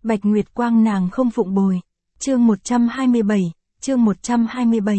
Bạch Nguyệt Quang nàng không phụng bồi. Chương 127, chương 127.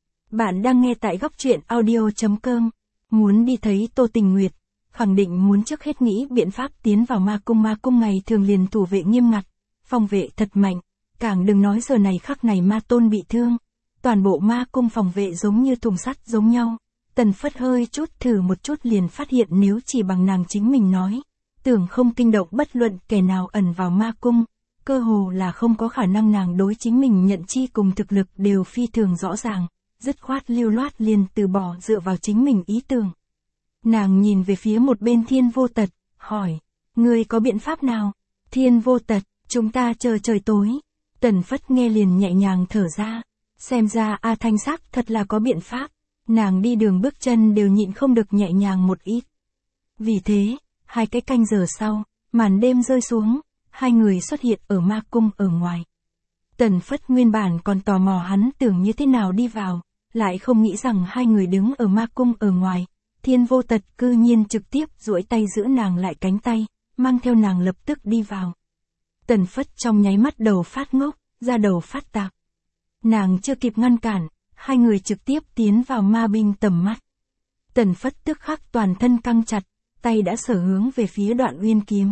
Bạn đang nghe tại góc truyện audio.com. Muốn đi thấy Tô Tình Nguyệt, khẳng định muốn trước hết nghĩ biện pháp tiến vào ma cung. Ma cung ngày thường liền thủ vệ nghiêm ngặt, phòng vệ thật mạnh, càng đừng nói giờ này khắc này ma tôn bị thương. Toàn bộ ma cung phòng vệ giống như thùng sắt giống nhau. Tần Phất hơi chút thử một chút liền phát hiện nếu chỉ bằng nàng chính mình nói, tưởng không kinh động bất luận kẻ nào ẩn vào ma cung, cơ hồ là không có khả năng. Nàng đối chính mình nhận chi cùng thực lực đều phi thường rõ ràng, dứt khoát lưu loát liền từ bỏ dựa vào chính mình ý tưởng. Nàng nhìn về phía một bên Thiên Vô Tật, hỏi, ngươi có biện pháp nào? Thiên Vô Tật, chúng ta chờ trời tối. Tần Phất nghe liền nhẹ nhàng thở ra, xem ra A Thanh xác thật là có biện pháp. Nàng đi đường bước chân đều nhịn không được nhẹ nhàng một ít. Vì thế, 2 cái canh giờ sau, màn đêm rơi xuống, 2 người xuất hiện ở ma cung ở ngoài. Tần Phất nguyên bản còn tò mò hắn tưởng như thế nào đi vào, lại không nghĩ rằng 2 người đứng ở ma cung ở ngoài. Thiên Vô Tật cư nhiên trực tiếp duỗi tay giữ nàng lại cánh tay, mang theo nàng lập tức đi vào. Tần Phất trong nháy mắt đầu phát ngốc, ra đầu phát tạc. Nàng chưa kịp ngăn cản, 2 người trực tiếp tiến vào ma binh tầm mắt. Tần Phất tức khắc toàn thân căng chặt, tay đã sở hướng về phía Đoạn Uyên kiếm.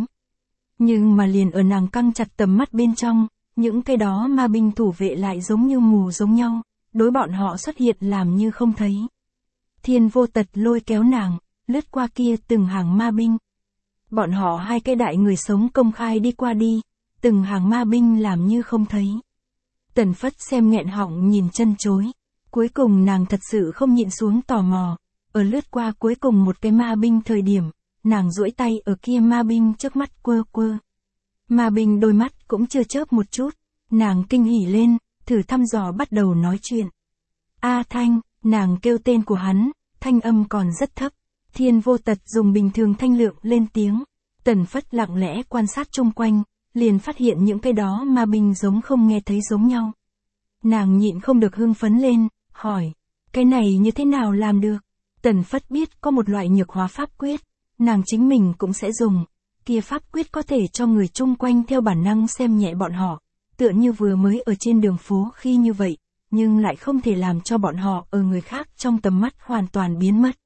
Nhưng mà liền ở nàng căng chặt tầm mắt bên trong, những cái đó ma binh thủ vệ lại giống như mù giống nhau, đối bọn họ xuất hiện làm như không thấy. Thiên Vô Tật lôi kéo nàng, lướt qua kia từng hàng ma binh. Bọn họ 2 cái đại người sống công khai đi qua đi, từng hàng ma binh làm như không thấy. Tần Phất xem nghẹn họng nhìn chân chối. Cuối cùng nàng thật sự không nhịn xuống tò mò, ở lướt qua cuối cùng một cái ma binh thời điểm, nàng duỗi tay ở kia ma binh trước mắt quơ quơ. Ma binh đôi mắt cũng chưa chớp một chút, nàng kinh hỉ lên, thử thăm dò bắt đầu nói chuyện. A Thanh, nàng kêu tên của hắn, thanh âm còn rất thấp. Thiên Vô Tật dùng bình thường thanh lượng lên tiếng. Tần Phất lặng lẽ quan sát chung quanh, liền phát hiện những cái đó ma binh giống không nghe thấy giống nhau. Nàng nhịn không được hưng phấn lên, hỏi, cái này như thế nào làm được? Tần Phất biết có một loại nhược hóa pháp quyết, nàng chính mình cũng sẽ dùng, kia pháp quyết có thể cho người chung quanh theo bản năng xem nhẹ bọn họ, tựa như vừa mới ở trên đường phố khi như vậy, nhưng lại không thể làm cho bọn họ ở người khác trong tầm mắt hoàn toàn biến mất.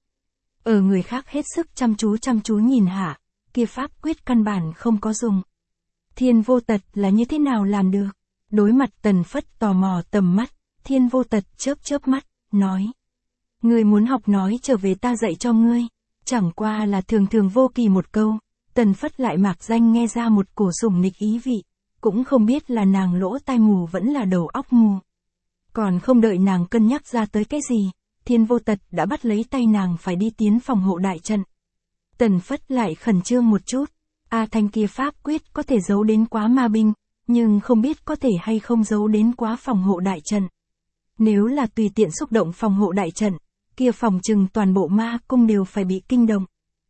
Ở người khác hết sức chăm chú nhìn hạ, kia pháp quyết căn bản không có dùng. Thiên Vô Tật là như thế nào làm được? Đối mặt Tần Phất tò mò tầm mắt, Thiên Vô Tật chớp mắt, nói. Ngươi muốn học nói trở về ta dạy cho ngươi. Chẳng qua là thường vô kỳ một câu, Tần Phất lại mạc danh nghe ra một cổ sủng nịch ý vị, cũng không biết là nàng lỗ tai mù vẫn là đầu óc mù. Còn không đợi nàng cân nhắc ra tới cái gì, Thiên Vô Tật đã bắt lấy tay nàng phải đi tiến phòng hộ đại trận. Tần Phất lại khẩn trương một chút, A Thanh kia pháp quyết có thể giấu đến quá ma binh, nhưng không biết có thể hay không giấu đến quá phòng hộ đại trận. Nếu là tùy tiện xúc động phòng hộ đại trận, kia phòng trừng toàn bộ ma cung đều phải bị kinh động.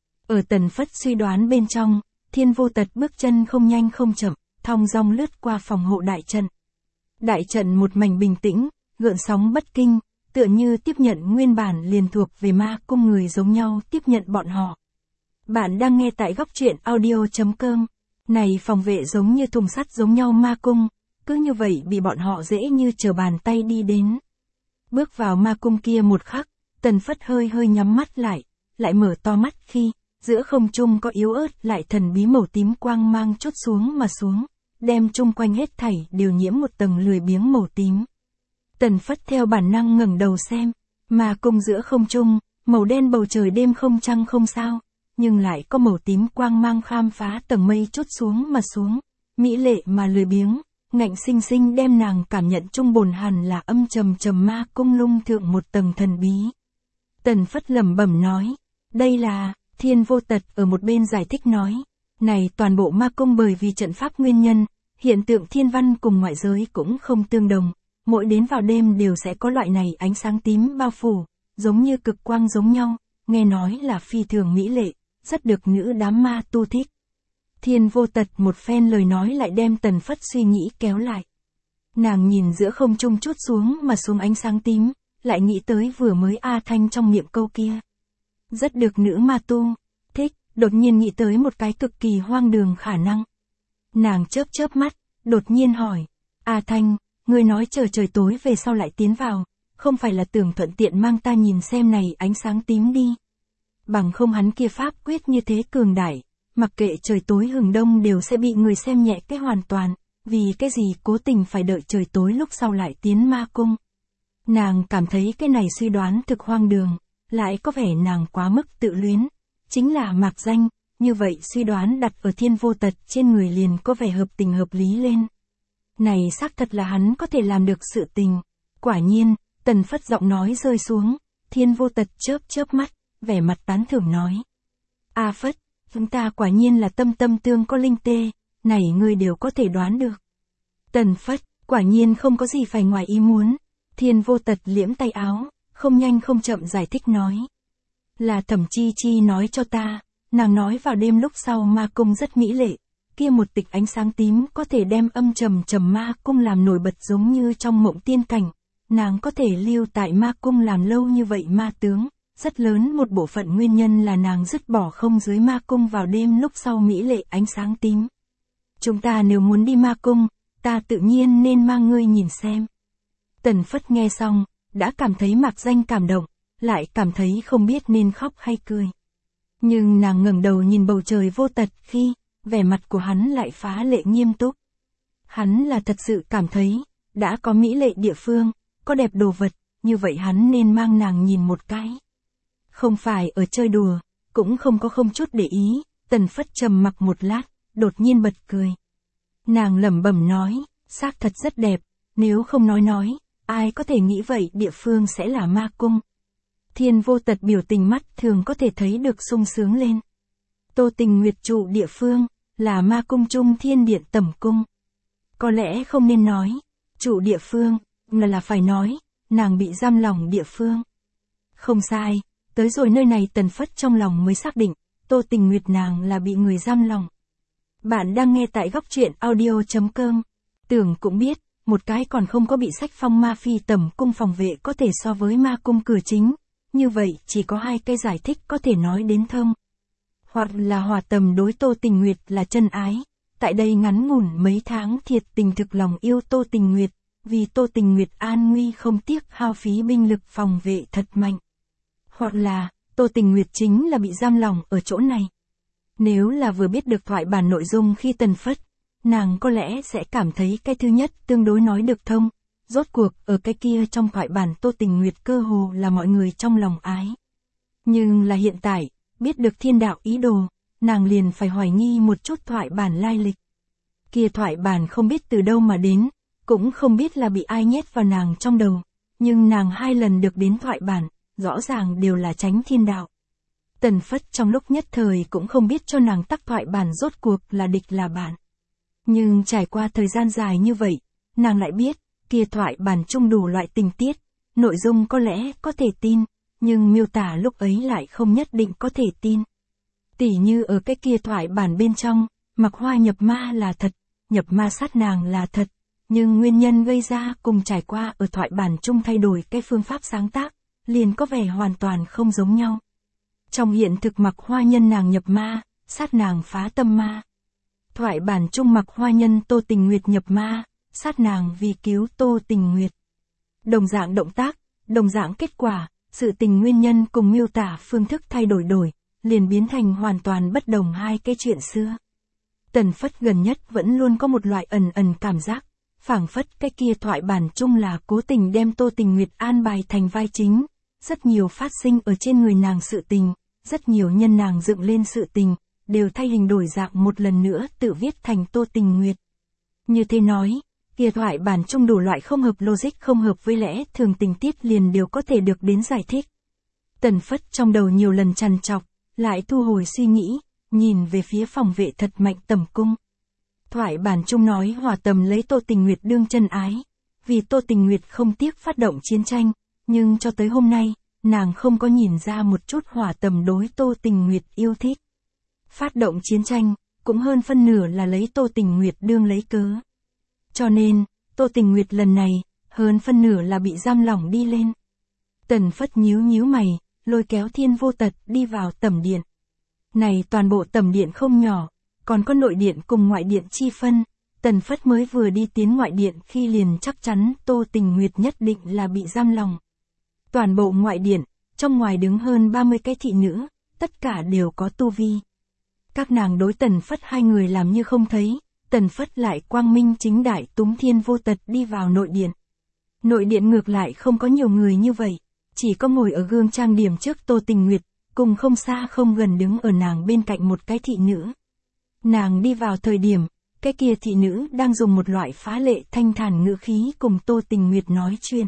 Ở Tần Phất suy đoán bên trong, Thiên Vô Tật bước chân không nhanh không chậm, thong dong lướt qua phòng hộ đại trận. Đại trận một mảnh bình tĩnh, gợn sóng bất kinh, tựa như tiếp nhận nguyên bản liền thuộc về ma cung người giống nhau tiếp nhận bọn họ. Bạn đang nghe tại góc truyện audio.com. Này phòng vệ giống như thùng sắt giống nhau ma cung, cứ như vậy bị bọn họ dễ như trở bàn tay đi đến. Bước vào ma cung kia một khắc, Tần Phất hơi nhắm mắt lại mở to mắt khi, giữa không trung có yếu ớt lại thần bí màu tím quang mang chút xuống mà xuống, đem chung quanh hết thảy đều nhiễm một tầng lười biếng màu tím. Tần Phất theo bản năng ngẩng đầu xem, ma cung giữa không trung, màu đen bầu trời đêm không trăng không sao, nhưng lại có màu tím quang mang khám phá tầng mây chút xuống mà xuống, mỹ lệ mà lười biếng, ngạnh sinh sinh đem nàng cảm nhận trung bồn hẳn là âm trầm ma cung lung thượng một tầng thần bí. Tần Phất lẩm bẩm nói, đây là, Thiên Vô Tật ở một bên giải thích nói, này toàn bộ ma cung bởi vì trận pháp nguyên nhân, hiện tượng thiên văn cùng ngoại giới cũng không tương đồng, mỗi đến vào đêm đều sẽ có loại này ánh sáng tím bao phủ, giống như cực quang giống nhau, nghe nói là phi thường mỹ lệ, rất được nữ đám ma tu thích. Thiên Vô Tật một phen lời nói lại đem Tần Phất suy nghĩ kéo lại. Nàng nhìn giữa không trung chút xuống mà xuống ánh sáng tím, lại nghĩ tới vừa mới A Thanh trong miệng câu kia. Rất được nữ ma tu thích, đột nhiên nghĩ tới một cái cực kỳ hoang đường khả năng. Nàng chớp mắt, đột nhiên hỏi. A Thanh, ngươi nói chờ trời tối về sau lại tiến vào, không phải là tưởng thuận tiện mang ta nhìn xem này ánh sáng tím đi. Bằng không hắn kia pháp quyết như thế cường đại, mặc kệ trời tối hừng đông đều sẽ bị người xem nhẹ cái hoàn toàn, vì cái gì cố tình phải đợi trời tối lúc sau lại tiến ma cung. Nàng cảm thấy cái này suy đoán thực hoang đường, lại có vẻ nàng quá mức tự luyến, chính là mạc danh, như vậy suy đoán đặt ở Thiên Vô Tật trên người liền có vẻ hợp tình hợp lý lên. Này xác thật là hắn có thể làm được sự tình. Quả nhiên, Tần Phất giọng nói rơi xuống, Thiên Vô Tật chớp mắt, vẻ mặt tán thưởng nói. A Phất, chúng ta quả nhiên là tâm tâm tương có linh tê, này ngươi đều có thể đoán được. Tần Phất, quả nhiên không có gì phải ngoài ý muốn. Thiên Vô Tật liễm tay áo, không nhanh không chậm giải thích nói. Là Thẩm Chi Chi nói cho ta, nàng nói vào đêm lúc sau ma cung rất mỹ lệ, kia một tịch ánh sáng tím có thể đem âm trầm ma cung làm nổi bật giống như trong mộng tiên cảnh, nàng có thể lưu tại ma cung làm lâu như vậy ma tướng, rất lớn một bộ phận nguyên nhân là nàng dứt bỏ không dưới ma cung vào đêm lúc sau mỹ lệ ánh sáng tím. Chúng ta nếu muốn đi ma cung, ta tự nhiên nên mang ngươi nhìn xem. Tần Phất nghe xong, đã cảm thấy mạc danh cảm động, lại cảm thấy không biết nên khóc hay cười. Nhưng nàng ngẩng đầu nhìn bầu trời Vô Tật khi, vẻ mặt của hắn lại phá lệ nghiêm túc. Hắn là thật sự cảm thấy, đã có mỹ lệ địa phương, có đẹp đồ vật, như vậy hắn nên mang nàng nhìn một cái. Không phải ở chơi đùa, cũng không có không chút để ý, Tần Phất trầm mặc một lát, đột nhiên bật cười. Nàng lẩm bẩm nói, xác thật rất đẹp, nếu không nói, ai có thể nghĩ vậy địa phương sẽ là ma cung. Thiên Vô Tật biểu tình mắt thường có thể thấy được sung sướng lên. Tô Tình Nguyệt trụ địa phương, là ma cung trung thiên điện tẩm cung. Có lẽ không nên nói, trụ địa phương, là phải nói, nàng bị giam lỏng địa phương. Không sai, tới rồi nơi này Tần Phất trong lòng mới xác định, Tô Tình Nguyệt nàng là bị người giam lỏng. Bạn đang nghe tại góc truyện audio.com. Tưởng cũng biết, một cái còn không có bị sách phong ma phi tẩm cung phòng vệ có thể so với ma cung cửa chính. Như vậy chỉ có hai cái giải thích có thể nói đến thông. Hoặc là Hòa Tầm đối Tô Tình Nguyệt là chân ái, tại đây ngắn ngủn mấy tháng thiệt tình thực lòng yêu Tô Tình Nguyệt, vì Tô Tình Nguyệt an nguy không tiếc hao phí binh lực phòng vệ thật mạnh. Hoặc là, Tô Tình Nguyệt chính là bị giam lỏng ở chỗ này. Nếu là vừa biết được thoại bản nội dung khi Tần Phất, nàng có lẽ sẽ cảm thấy cái thứ nhất tương đối nói được thông. Rốt cuộc, ở cái kia trong thoại bản Tô Tình Nguyệt cơ hồ là mọi người trong lòng ái. Nhưng là hiện tại, biết được thiên đạo ý đồ, nàng liền phải hoài nghi một chút thoại bản lai lịch. Kia thoại bản không biết từ đâu mà đến, cũng không biết là bị ai nhét vào nàng trong đầu, nhưng nàng 2 lần được đến thoại bản, rõ ràng đều là tránh thiên đạo. Tần Phất trong lúc nhất thời cũng không biết cho nàng tắc thoại bản rốt cuộc là địch là bạn. Nhưng trải qua thời gian dài như vậy, nàng lại biết, kia thoại bản chung đủ loại tình tiết, nội dung có lẽ có thể tin, nhưng miêu tả lúc ấy lại không nhất định có thể tin. Tỉ như ở cái kia thoại bản bên trong, Mặc Hoa nhập ma là thật, nhập ma sát nàng là thật, nhưng nguyên nhân gây ra cùng trải qua ở thoại bản chung thay đổi cái phương pháp sáng tác, liền có vẻ hoàn toàn không giống nhau. Trong hiện thực Mặc Hoa nhân nàng nhập ma, sát nàng phá tâm ma. Thoại bản chung Mặc Hoa nhân Tô Tình Nguyệt nhập ma, sát nàng vì cứu Tô Tình Nguyệt. Đồng dạng động tác, đồng dạng kết quả, sự tình nguyên nhân cùng miêu tả phương thức thay đổi, liền biến thành hoàn toàn bất đồng hai cái chuyện xưa. Tần Phất gần nhất vẫn luôn có một loại ẩn cảm giác, phảng phất cái kia thoại bản chung là cố tình đem Tô Tình Nguyệt an bài thành vai chính, rất nhiều phát sinh ở trên người nàng sự tình, rất nhiều nhân nàng dựng lên sự tình, đều thay hình đổi dạng một lần nữa tự viết thành Tô Tình Nguyệt. Như thế nói, kia thoại bản chung đủ loại không hợp logic không hợp với lẽ thường tình tiết liền đều có thể được đến giải thích. Tần Phất trong đầu nhiều lần trằn trọc, lại thu hồi suy nghĩ, nhìn về phía phòng vệ thật mạnh tẩm cung. Thoại bản chung nói Hòa Tầm lấy Tô Tình Nguyệt đương chân ái, vì Tô Tình Nguyệt không tiếc phát động chiến tranh, nhưng cho tới hôm nay, nàng không có nhìn ra một chút Hòa Tầm đối Tô Tình Nguyệt yêu thích. Phát động chiến tranh, cũng hơn phân nửa là lấy Tô Tình Nguyệt đương lấy cớ. Cho nên, Tô Tình Nguyệt lần này, hơn phân nửa là bị giam lỏng đi lên. Tần Phất nhíu mày, lôi kéo Thiên Vô Tật đi vào tẩm điện. Này toàn bộ tẩm điện không nhỏ, còn có nội điện cùng ngoại điện chi phân, Tần Phất mới vừa đi tiến ngoại điện khi liền chắc chắn Tô Tình Nguyệt nhất định là bị giam lòng. Toàn bộ ngoại điện, trong ngoài đứng hơn 30 cái thị nữ, tất cả đều có tu vi. Các nàng đối Tần Phất hai người làm như không thấy, Tần Phất lại quang minh chính đại túm Thiên Vô Tật đi vào nội điện. Nội điện ngược lại không có nhiều người như vậy, chỉ có ngồi ở gương trang điểm trước Tô Tình Nguyệt, cùng không xa không gần đứng ở nàng bên cạnh một cái thị nữ. Nàng đi vào thời điểm, cái kia thị nữ đang dùng một loại phá lệ thanh thản ngữ khí cùng Tô Tình Nguyệt nói chuyện.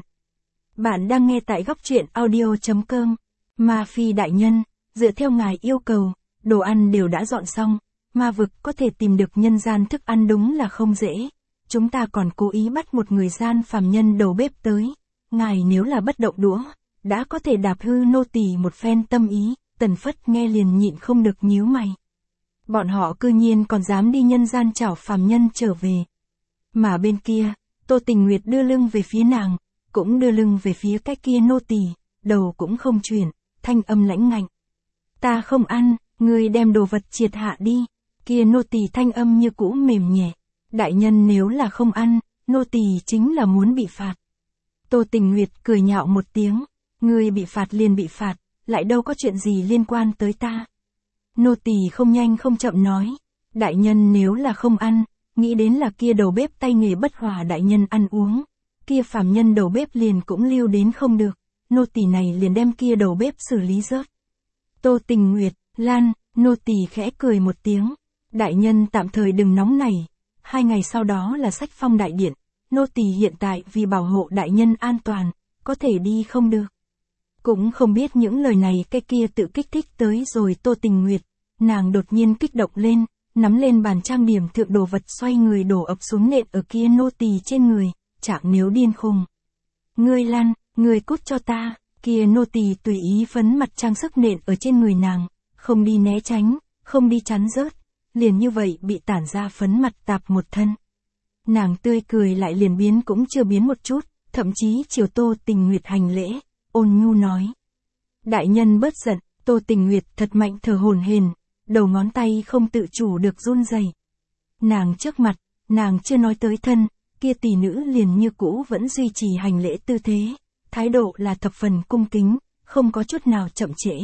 Bạn đang nghe tại góc truyện audio.com. Ma Phi đại nhân, dựa theo ngài yêu cầu, đồ ăn đều đã dọn xong, ma vực có thể tìm được nhân gian thức ăn đúng là không dễ. Chúng ta còn cố ý bắt một người gian phàm nhân đầu bếp tới. Ngài nếu là bất động đũa, đã có thể đạp hư nô tỳ một phen tâm ý. Tần Phất nghe liền nhịn không được nhíu mày. Bọn họ cư nhiên còn dám đi nhân gian chảo phàm nhân trở về. Mà bên kia, Tô Tình Nguyệt đưa lưng về phía nàng, cũng đưa lưng về phía cái kia nô tỳ, đầu cũng không chuyển, thanh âm lãnh ngạnh. Ta không ăn, ngươi đem đồ vật triệt hạ đi. Kia nô tỳ thanh âm như cũ mềm nhẹ. Đại nhân nếu là không ăn, nô tỳ chính là muốn bị phạt. Tô Tình Nguyệt cười nhạo một tiếng. Ngươi bị phạt liền bị phạt, lại đâu có chuyện gì liên quan tới ta. Nô tỳ không nhanh không chậm nói. Đại nhân nếu là không ăn, nghĩ đến là kia đầu bếp tay nghề bất hòa đại nhân ăn uống. Kia phàm nhân đầu bếp liền cũng lưu đến không được. Nô tỳ này liền đem kia đầu bếp xử lý rớt. Tô Tình Nguyệt, Lan, nô tỳ khẽ cười một tiếng. Đại nhân tạm thời đừng nóng nảy. 2 ngày sau đó là Sách Phong đại điện. Nô tỳ hiện tại vì bảo hộ đại nhân an toàn, có thể đi không được. Cũng không biết những lời này cái kia tự kích thích tới rồi Tô Tình Nguyệt. Nàng đột nhiên kích động lên, nắm lên bàn trang điểm thượng đồ vật xoay người đổ ập xuống nện ở kia nô tỳ trên người, trạng nếu điên khùng. Ngươi Lan, ngươi cút cho ta, kia nô tỳ tùy ý phấn mặt trang sức nện ở trên người nàng, không đi né tránh, không đi chắn rớt, liền như vậy bị tản ra phấn mặt tạp một thân. Nàng tươi cười lại liền biến cũng chưa biến một chút, thậm chí chiều Tô Tình Nguyệt hành lễ, ôn nhu nói. Đại nhân bớt giận, Tô Tình Nguyệt thật mạnh thở hổn hển, đầu ngón tay không tự chủ được run rẩy. Nàng trước mặt, nàng chưa nói tới thân, kia tỷ nữ liền như cũ vẫn duy trì hành lễ tư thế, thái độ là thập phần cung kính, không có chút nào chậm trễ.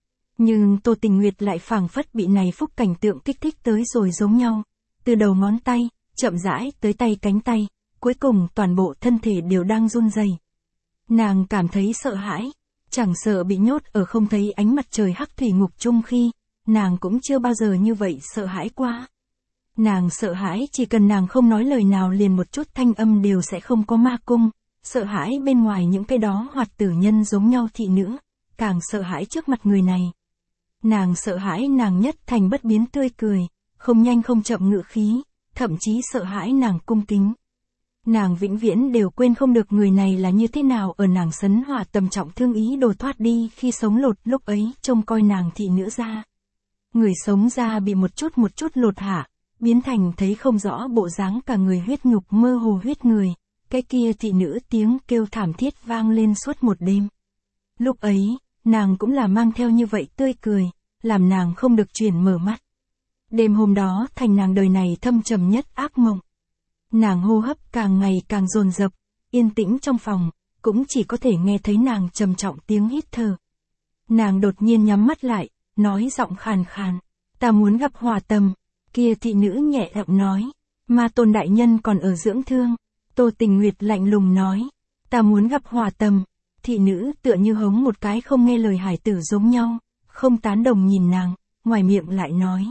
Nhưng Tô Tình Nguyệt lại phảng phất bị này phúc cảnh tượng kích thích tới rồi giống nhau, từ đầu ngón tay, chậm rãi tới tay cánh tay, cuối cùng toàn bộ thân thể đều đang run rẩy. Nàng cảm thấy sợ hãi, chẳng sợ bị nhốt ở không thấy ánh mặt trời hắc thủy ngục chung khi, nàng cũng chưa bao giờ như vậy sợ hãi qua. Nàng sợ hãi chỉ cần nàng không nói lời nào liền một chút thanh âm đều sẽ không có ma cung, sợ hãi bên ngoài những cái đó hoạt tử nhân giống nhau thị nữ, càng sợ hãi trước mặt người này. Nàng sợ hãi nàng nhất thành bất biến tươi cười, không nhanh không chậm ngự khí, thậm chí sợ hãi nàng cung kính. Nàng vĩnh viễn đều quên không được người này là như thế nào ở nàng sấn hỏa tầm trọng thương ý đồ thoát đi khi sống lột lúc ấy trông coi nàng thị nữ ra. Người sống ra bị một chút lột hạ, biến thành thấy không rõ bộ dáng cả người huyết nhục mơ hồ huyết người, cái kia thị nữ tiếng kêu thảm thiết vang lên suốt một đêm. Lúc ấy, nàng cũng là mang theo như vậy tươi cười, làm nàng không được chuyển mở mắt. Đêm hôm đó thành nàng đời này thâm trầm nhất ác mộng. Nàng hô hấp càng ngày càng dồn dập, yên tĩnh trong phòng, cũng chỉ có thể nghe thấy nàng trầm trọng tiếng hít thở. Nàng đột nhiên nhắm mắt lại, nói giọng khàn khàn, ta muốn gặp Hỏa Tầm. Kia thị nữ nhẹ giọng nói, Ma Tôn đại nhân còn ở dưỡng thương. Tô Tình Nguyệt lạnh lùng nói, ta muốn gặp Hỏa Tầm. Thị nữ tựa như hống một cái không nghe lời hải tử giống nhau, không tán đồng nhìn nàng, ngoài miệng lại nói.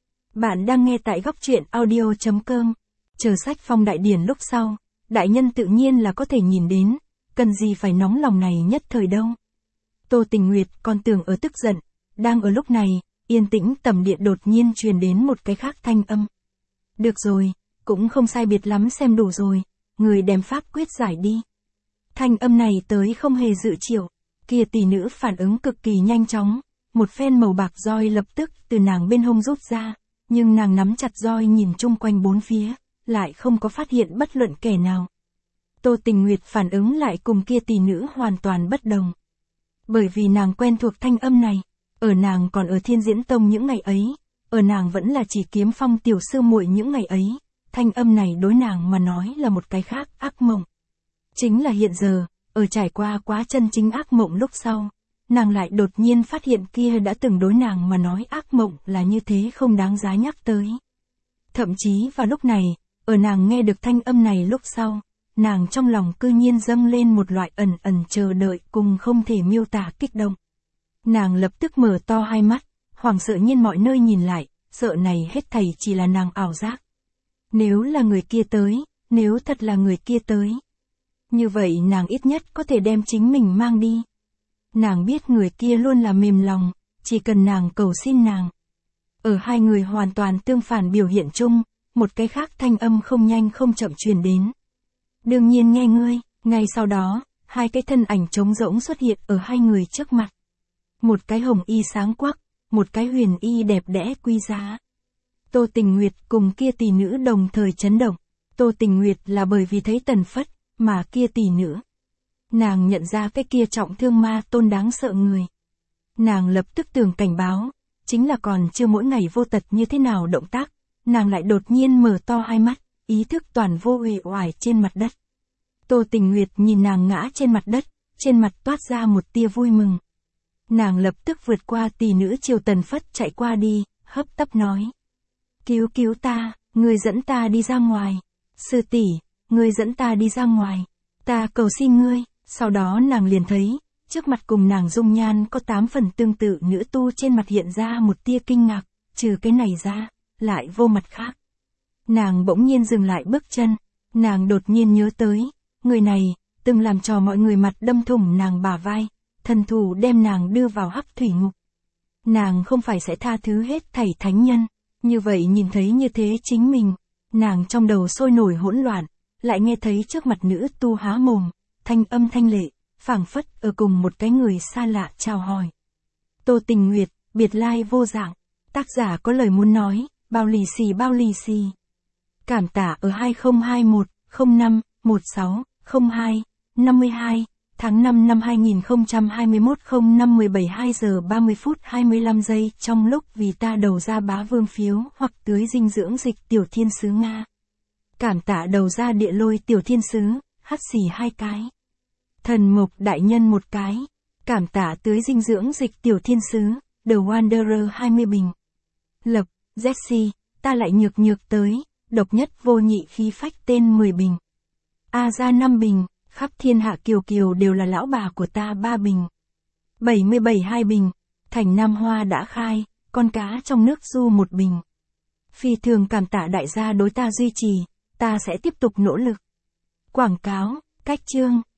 Bạn đang nghe tại góc truyện audio.com. Chờ Sách Phong đại điển lúc sau, đại nhân tự nhiên là có thể nhìn đến, cần gì phải nóng lòng này nhất thời đâu. Tô Tình Nguyệt còn tưởng ở tức giận, đang ở lúc này, yên tĩnh tầm điện đột nhiên truyền đến một cái khác thanh âm. Được rồi, cũng không sai biệt lắm xem đủ rồi, người đem pháp quyết giải đi. Thanh âm này tới không hề dự triệu, kia tỷ nữ phản ứng cực kỳ nhanh chóng, một phen màu bạc roi lập tức từ nàng bên hông rút ra, nhưng nàng nắm chặt roi nhìn chung quanh bốn phía, lại không có phát hiện bất luận kẻ nào. Tô Tình Nguyệt phản ứng lại cùng kia tỷ nữ hoàn toàn bất đồng. Bởi vì nàng quen thuộc thanh âm này, ở nàng còn ở Thiên Diễn Tông những ngày ấy, ở nàng vẫn là chỉ Kiếm Phong tiểu sư muội những ngày ấy, thanh âm này đối nàng mà nói là một cái khác ác mộng. Chính là hiện giờ, ở trải qua quá chân chính ác mộng lúc sau, nàng lại đột nhiên phát hiện kia đã từng đối nàng mà nói ác mộng là như thế không đáng giá nhắc tới. Thậm chí vào lúc này, ở nàng nghe được thanh âm này lúc sau, nàng trong lòng cư nhiên dâng lên một loại ẩn ẩn chờ đợi cùng không thể miêu tả kích động. Nàng lập tức mở to hai mắt, hoảng sợ nhiên mọi nơi nhìn lại, sợ này hết thảy chỉ là nàng ảo giác. Nếu là người kia tới, nếu thật là người kia tới. Như vậy nàng ít nhất có thể đem chính mình mang đi. Nàng biết người kia luôn là mềm lòng, chỉ cần nàng cầu xin nàng. Ở hai người hoàn toàn tương phản biểu hiện chung, một cái khác thanh âm không nhanh không chậm truyền đến. Đương nhiên nghe ngươi, ngay sau đó, hai cái thân ảnh trống rỗng xuất hiện ở hai người trước mặt. Một cái hồng y sáng quắc, một cái huyền y đẹp đẽ quý giá. Tô Tình Nguyệt cùng kia tỷ nữ đồng thời chấn động. Tô Tình Nguyệt là bởi vì thấy Tần Phất, mà kia tỷ nữ. Nàng nhận ra cái kia trọng thương ma tôn đáng sợ người. Nàng lập tức tường cảnh báo, chính là còn chưa mỗi ngày vô tật như thế nào động tác, nàng lại đột nhiên mở to hai mắt, ý thức toàn vô uể oải trên mặt đất. Tô Tình Nguyệt nhìn nàng ngã trên mặt đất, trên mặt toát ra một tia vui mừng. Nàng lập tức vượt qua tỷ nữ Triều Tần Phất chạy qua đi, hấp tấp nói. Cứu cứu ta, ngươi dẫn ta đi ra ngoài. Sư tỷ, ngươi dẫn ta đi ra ngoài. Ta cầu xin ngươi. Sau đó nàng liền thấy, trước mặt cùng nàng dung nhan có 8 phần tương tự nữ tu trên mặt hiện ra một tia kinh ngạc, trừ cái này ra, lại vô mặt khác. Nàng bỗng nhiên dừng lại bước chân, nàng đột nhiên nhớ tới, người này, từng làm cho mọi người mặt đâm thủng nàng bả vai, thần thủ đem nàng đưa vào hắc thủy ngục. Nàng không phải sẽ tha thứ hết thảy thánh nhân, như vậy nhìn thấy như thế chính mình, nàng trong đầu sôi nổi hỗn loạn, lại nghe thấy trước mặt nữ tu há mồm, thanh âm thanh lệ, phảng phất ở cùng một cái người xa lạ chào hỏi. Tô Tình Nguyệt, biệt lai vô dạng, tác giả có lời muốn nói, bao lì xì. Cảm tả ở 2021 05 16 02 52 tháng 5 năm 2021 05 17 2 giờ 30 phút 25 giây trong lúc vì ta đầu ra bá vương phiếu hoặc tưới dinh dưỡng dịch tiểu thiên sứ Nga. Cảm tạ đầu ra địa lôi tiểu thiên sứ, hắt xì 2 cái. Thần mộc đại nhân 1 cái. Cảm tạ tưới dinh dưỡng dịch tiểu thiên sứ, The Wanderer 20 bình. Lập, Jesse, ta lại nhược tới, độc nhất vô nhị khí phách tên 10 bình. A ra 5 bình, khắp thiên hạ kiều kiều đều là lão bà của ta 3 bình. 77 2 bình, thành Nam Hoa đã khai, con cá trong nước du 1 bình. Phi thường cảm tạ đại gia đối ta duy trì, ta sẽ tiếp tục nỗ lực. Quảng cáo, cách chương,